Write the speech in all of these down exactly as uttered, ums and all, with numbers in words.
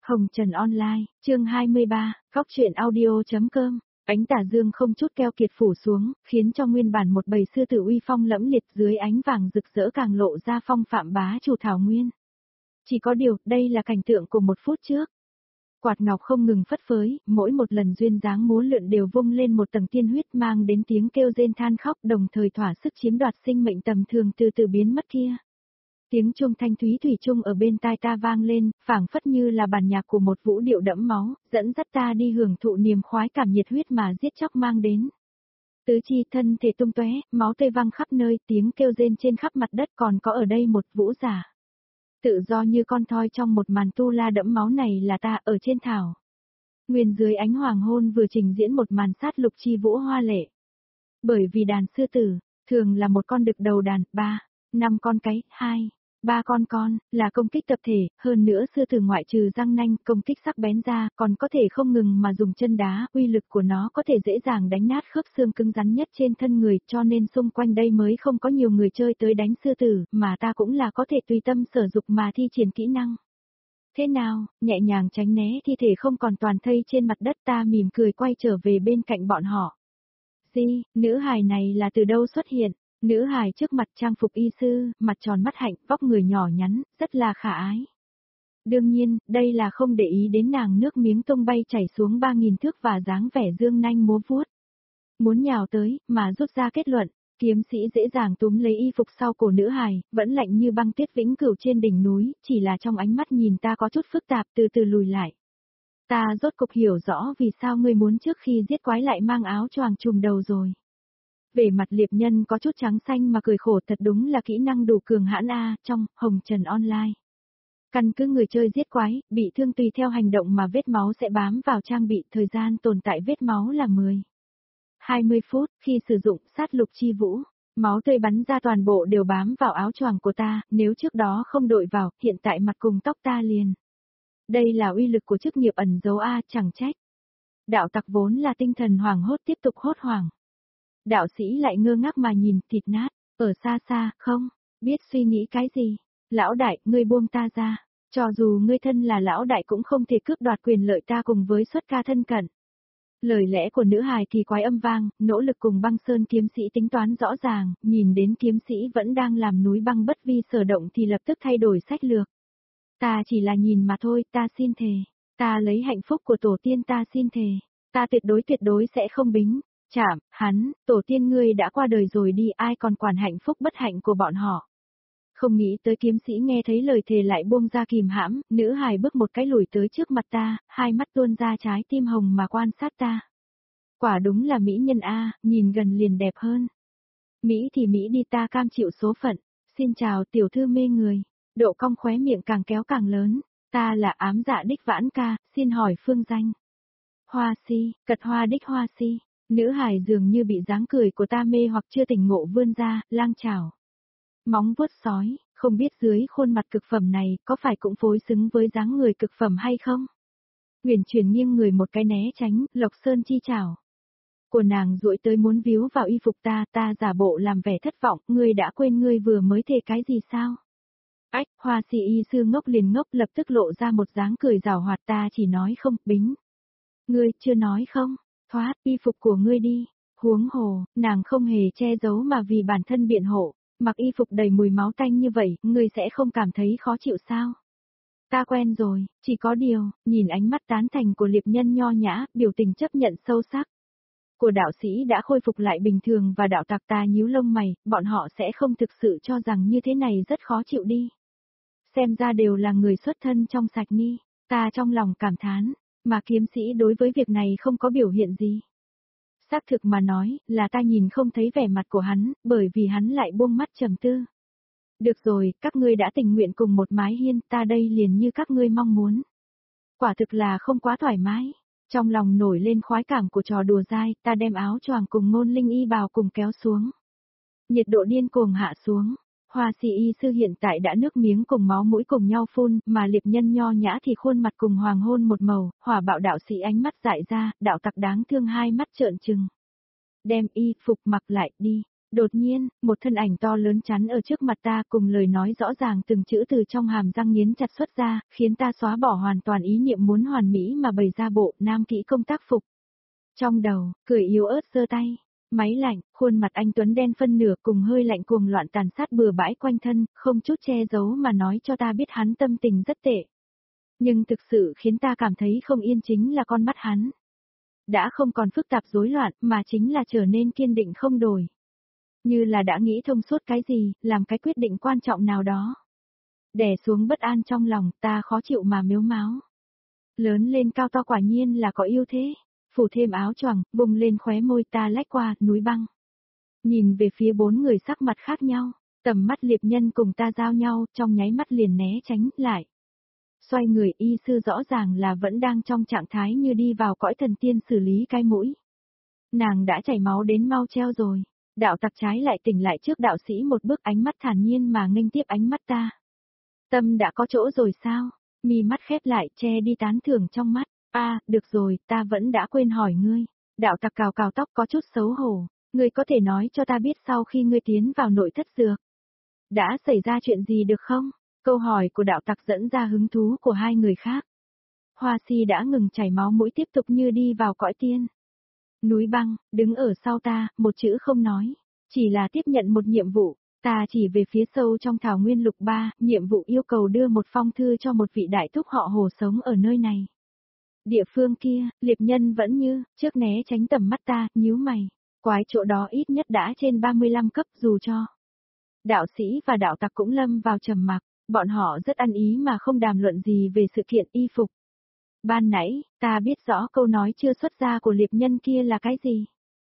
Hồng Trần Online, chương hai mươi ba, Cóc truyện audio.com. Ánh tà dương không chút keo kiệt phủ xuống, khiến cho nguyên bản một bầy sư tử uy phong lẫm liệt dưới ánh vàng rực rỡ càng lộ ra phong phạm bá chủ thảo nguyên. Chỉ có điều, đây là cảnh tượng của một phút trước. Quạt ngọc không ngừng phất phới, mỗi một lần duyên dáng múa lượn đều vung lên một tầng tiên huyết mang đến tiếng kêu rên than khóc, đồng thời thỏa sức chiếm đoạt sinh mệnh tầm thường từ từ biến mất kia. Tiếng chuông thanh thúy thủy chung ở bên tai ta vang lên, phảng phất như là bản nhạc của một vũ điệu đẫm máu, dẫn dắt ta đi hưởng thụ niềm khoái cảm nhiệt huyết mà giết chóc mang đến. Tứ chi thân thể tung tóe, máu tươi văng khắp nơi, tiếng kêu rên trên khắp mặt đất, còn có ở đây một vũ giả. Tự do như con thoi trong một màn tu la đẫm máu này là ta ở trên thảo nguyên dưới ánh hoàng hôn vừa trình diễn một màn sát lục chi vũ hoa lệ. Bởi vì đàn sư tử, thường là một con đực đầu đàn, ba, năm con cái, hai, ba con con, là công kích tập thể, hơn nữa sư tử ngoại trừ răng nanh, công kích sắc bén ra, còn có thể không ngừng mà dùng chân đá, uy lực của nó có thể dễ dàng đánh nát khớp xương cứng rắn nhất trên thân người, cho nên xung quanh đây mới không có nhiều người chơi tới đánh sư tử, mà ta cũng là có thể tùy tâm sở dục mà thi triển kỹ năng. Thế nào, nhẹ nhàng tránh né thi thể không còn toàn thây trên mặt đất, ta mỉm cười quay trở về bên cạnh bọn họ. Di, nữ hài này là từ đâu xuất hiện? Nữ hài trước mặt trang phục y sư, mặt tròn mắt hạnh, vóc người nhỏ nhắn, rất là khả ái. Đương nhiên, đây là không để ý đến nàng nước miếng tung bay chảy xuống ba nghìn thước và dáng vẻ dương nanh múa vuốt. Muốn nhào tới, mà rút ra kết luận, kiếm sĩ dễ dàng túm lấy y phục sau cổ nữ hài, vẫn lạnh như băng tuyết vĩnh cửu trên đỉnh núi, chỉ là trong ánh mắt nhìn ta có chút phức tạp từ từ lùi lại. Ta rốt cục hiểu rõ vì sao ngươi muốn trước khi giết quái lại mang áo choàng trùm đầu rồi. Về mặt liệp nhân có chút trắng xanh mà cười khổ, thật đúng là kỹ năng đủ cường hãn a. Trong Hồng Trần Online, căn cứ người chơi giết quái, bị thương tùy theo hành động mà vết máu sẽ bám vào trang bị, thời gian tồn tại vết máu là mười, hai mươi phút, khi sử dụng sát lục chi vũ, máu tươi bắn ra toàn bộ đều bám vào áo choàng của ta, nếu trước đó không đội vào, hiện tại mặt cùng tóc ta liền. Đây là uy lực của chức nghiệp ẩn dấu a, chẳng trách. Đạo tặc vốn là tinh thần hoảng hốt tiếp tục hốt hoảng. Đạo sĩ lại ngơ ngác mà nhìn, thịt nát, ở xa xa, không, biết suy nghĩ cái gì. Lão đại, ngươi buông ta ra, cho dù ngươi thân là lão đại cũng không thể cướp đoạt quyền lợi ta cùng với xuất ca thân cận. Lời lẽ của nữ hài thì quái âm vang, nỗ lực cùng băng sơn kiếm sĩ tính toán rõ ràng, nhìn đến kiếm sĩ vẫn đang làm núi băng bất vi sở động thì lập tức thay đổi sách lược. Ta chỉ là nhìn mà thôi, ta xin thề, ta lấy hạnh phúc của tổ tiên ta xin thề, ta tuyệt đối tuyệt đối sẽ không bính. Chạm, hắn, tổ tiên ngươi đã qua đời rồi đi, ai còn quản hạnh phúc bất hạnh của bọn họ. Không nghĩ tới kiếm sĩ nghe thấy lời thề lại buông ra kìm hãm, nữ hài bước một cái lùi tới trước mặt ta, hai mắt tuôn ra trái tim hồng mà quan sát ta. Quả đúng là mỹ nhân a, nhìn gần liền đẹp hơn. Mỹ thì Mỹ đi, ta cam chịu số phận. Xin chào tiểu thư mê người, độ cong khóe miệng càng kéo càng lớn, ta là ám dạ đích vãn ca, xin hỏi phương danh. Hoa si, cật hoa đích hoa si. Nữ hài dường như bị dáng cười của ta mê hoặc chưa tỉnh ngộ vươn ra, lang chảo. Móng vuốt sói, không biết dưới khuôn mặt cực phẩm này có phải cũng phối xứng với dáng người cực phẩm hay không? Huyền chuyển nghiêng người một cái né tránh, Lộc Sơn chi chảo. Của nàng duỗi tới muốn víu vào y phục ta, ta giả bộ làm vẻ thất vọng, ngươi đã quên ngươi vừa mới thề cái gì sao? Ách, hoa si y sư ngốc liền ngốc lập tức lộ ra một dáng cười rào hoạt, ta chỉ nói không, bính. Ngươi chưa nói không? Thoát y phục của ngươi đi, huống hồ, nàng không hề che giấu mà vì bản thân biện hộ, mặc y phục đầy mùi máu tanh như vậy, ngươi sẽ không cảm thấy khó chịu sao? Ta quen rồi, chỉ có điều, nhìn ánh mắt tán thành của liệp nhân nho nhã, biểu tình chấp nhận sâu sắc. Của đạo sĩ đã khôi phục lại bình thường và đạo tặc ta nhíu lông mày, bọn họ sẽ không thực sự cho rằng như thế này rất khó chịu đi. Xem ra đều là người xuất thân trong sạch ni, ta trong lòng cảm thán. Mà kiếm sĩ đối với việc này không có biểu hiện gì. Xác thực mà nói, là ta nhìn không thấy vẻ mặt của hắn, bởi vì hắn lại buông mắt trầm tư. Được rồi, các ngươi đã tình nguyện cùng một mái hiên, ta đây liền như các ngươi mong muốn. Quả thực là không quá thoải mái. Trong lòng nổi lên khoái cảm của trò đùa dai, ta đem áo choàng cùng ngôn linh y bào cùng kéo xuống. Nhiệt độ điên cuồng hạ xuống. Hoa si y sư hiện tại đã nước miếng cùng máu mũi cùng nhau phun, mà liệp nhân nho nhã thì khuôn mặt cùng hoàng hôn một màu, hỏa bạo đạo sĩ ánh mắt dại ra, đạo tặc đáng thương hai mắt trợn trừng. Đem y phục mặc lại đi, Đột nhiên, một thân ảnh to lớn chắn ở trước mặt ta cùng lời nói rõ ràng từng chữ từ trong hàm răng nghiến chặt xuất ra, khiến ta xóa bỏ hoàn toàn ý niệm muốn hoàn mỹ mà bày ra bộ nam kỹ công tác phục. Trong đầu, cười yếu ớt giơ tay, máy lạnh, khuôn mặt anh Tuấn đen phân nửa cùng hơi lạnh cuồng loạn tàn sát bừa bãi quanh thân, không chút che giấu mà nói cho ta biết hắn tâm tình rất tệ. Nhưng thực sự khiến ta cảm thấy không yên chính là con mắt hắn. Đã không còn phức tạp rối loạn mà chính là trở nên kiên định không đổi. Như là đã nghĩ thông suốt cái gì, làm cái quyết định quan trọng nào đó. Đè xuống bất an trong lòng, ta khó chịu mà mếu máo. Lớn lên cao to quả nhiên là có yêu thế. Phủ thêm áo choàng, vùng lên khóe môi ta lách qua, núi băng. Nhìn về phía bốn người sắc mặt khác nhau, tầm mắt liệp nhân cùng ta giao nhau, trong nháy mắt liền né tránh lại. Xoay người y sư rõ ràng là vẫn đang trong trạng thái như đi vào cõi thần tiên xử lý cái mũi. Nàng đã chảy máu đến mau treo rồi. Đạo tặc trái lại tỉnh lại trước đạo sĩ một bước, ánh mắt thản nhiên mà nghênh tiếp ánh mắt ta. Tâm đã có chỗ rồi sao? Mi mắt khép lại che đi tán thưởng trong mắt. A, à, được rồi, ta vẫn đã quên hỏi ngươi. Đạo tặc cào cào tóc có chút xấu hổ. Ngươi có thể nói cho ta biết sau khi ngươi tiến vào nội thất dược, đã xảy ra chuyện gì được không? Câu hỏi của đạo tặc dẫn ra hứng thú của hai người khác. Hoa si đã ngừng chảy máu mũi tiếp tục như đi vào cõi tiên. Núi băng, đứng ở sau ta, một chữ không nói. Chỉ là tiếp nhận một nhiệm vụ. Ta chỉ về phía sâu trong thảo nguyên lục ba, nhiệm vụ yêu cầu đưa một phong thư cho một vị đại thúc họ Hồ sống ở nơi này. Địa phương kia, liệp nhân vẫn như, trước né tránh tầm mắt ta, nhíu mày. Quái chỗ đó ít nhất đã trên ba mươi lăm cấp dù cho. Đạo sĩ và đạo tặc cũng lâm vào trầm mặc, bọn họ rất ăn ý mà không đàm luận gì về sự kiện y phục. Ban nãy, ta biết rõ câu nói chưa xuất ra của liệp nhân kia là cái gì.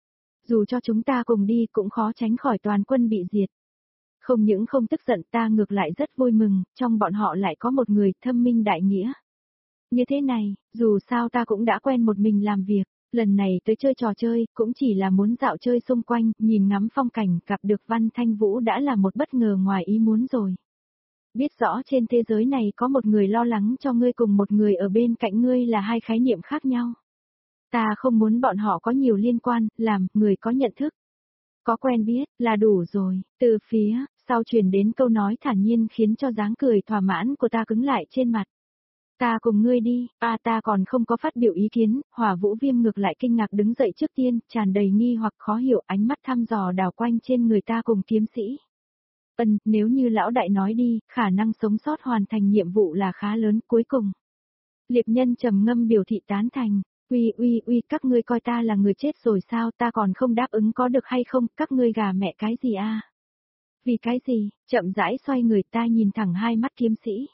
Dù cho chúng ta cùng đi cũng khó tránh khỏi toàn quân bị diệt. Không những không tức giận ta ngược lại rất vui mừng, trong bọn họ lại có một người thâm minh đại nghĩa. Như thế này, dù sao ta cũng đã quen một mình làm việc, lần này tới chơi trò chơi, cũng chỉ là muốn dạo chơi xung quanh, nhìn ngắm phong cảnh, gặp được Văn Thanh Vũ đã là một bất ngờ ngoài ý muốn rồi. Biết rõ trên thế giới này có một người lo lắng cho ngươi cùng một người ở bên cạnh ngươi là hai khái niệm khác nhau. Ta không muốn bọn họ có nhiều liên quan, làm người có nhận thức. Có quen biết, là đủ rồi. Từ phía, sau truyền đến câu nói thản nhiên khiến cho dáng cười thỏa mãn của ta cứng lại trên mặt. Ta cùng ngươi đi, à ta còn không có phát biểu ý kiến, Hỏa Vũ Viêm ngược lại kinh ngạc đứng dậy trước tiên, tràn đầy nghi hoặc khó hiểu, ánh mắt thăm dò đảo quanh trên người ta cùng kiếm sĩ. Ân, nếu như lão đại nói đi, khả năng sống sót hoàn thành nhiệm vụ là khá lớn, cuối cùng. Liệp nhân trầm ngâm biểu thị tán thành, uy uy uy các ngươi coi ta là người chết rồi sao, ta còn không đáp ứng có được hay không, các ngươi gà mẹ cái gì a? Vì cái gì, chậm rãi xoay người ta nhìn thẳng hai mắt kiếm sĩ.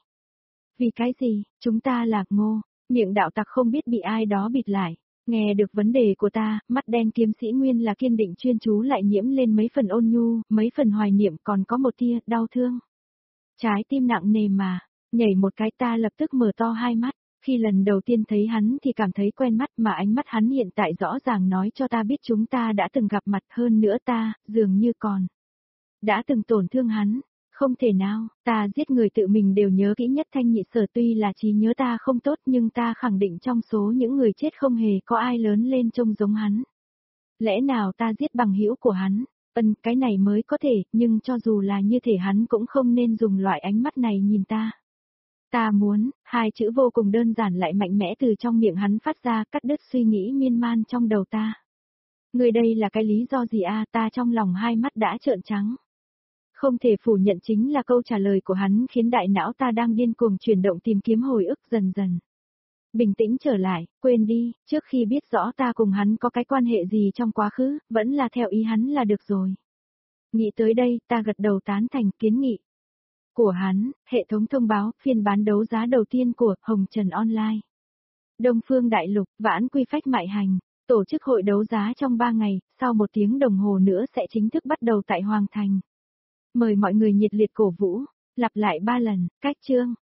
Vì cái gì, chúng ta là ngô, miệng đạo tặc không biết bị ai đó bịt lại. Nghe được vấn đề của ta, mắt đen kiếm sĩ nguyên là kiên định chuyên chú lại nhiễm lên mấy phần ôn nhu, mấy phần hoài niệm còn có một tia đau thương. Trái tim nặng nề mà, nhảy một cái ta lập tức mở to hai mắt, khi lần đầu tiên thấy hắn thì cảm thấy quen mắt mà ánh mắt hắn hiện tại rõ ràng nói cho ta biết chúng ta đã từng gặp mặt hơn nữa ta, dường như còn. Đã từng tổn thương hắn. Không thể nào, ta giết người tự mình đều nhớ kỹ nhất Thanh Nhị Sở tuy là trí nhớ ta không tốt nhưng ta khẳng định trong số những người chết không hề có ai lớn lên trông giống hắn. Lẽ nào ta giết bằng hữu của hắn? Ân, cái này mới có thể, nhưng cho dù là như thể hắn cũng không nên dùng loại ánh mắt này nhìn ta. Ta muốn, hai chữ vô cùng đơn giản lại mạnh mẽ từ trong miệng hắn phát ra cắt đứt suy nghĩ miên man trong đầu ta. Người đây là cái lý do gì a? Ta trong lòng hai mắt đã trợn trắng. Không thể phủ nhận chính là câu trả lời của hắn khiến đại não ta đang điên cuồng chuyển động tìm kiếm hồi ức dần dần. Bình tĩnh trở lại, quên đi, trước khi biết rõ ta cùng hắn có cái quan hệ gì trong quá khứ, vẫn là theo ý hắn là được rồi. Nghĩ tới đây, ta gật đầu tán thành kiến nghị của hắn, hệ thống thông báo, phiên bán đấu giá đầu tiên của Hồng Trần Online. Đông Phương Đại Lục, Vãn Quy Phách Mại Hành, tổ chức hội đấu giá trong ba ngày, sau một tiếng đồng hồ nữa sẽ chính thức bắt đầu tại Hoàng Thành. Mời mọi người nhiệt liệt cổ vũ, lặp lại ba lần, cách chương.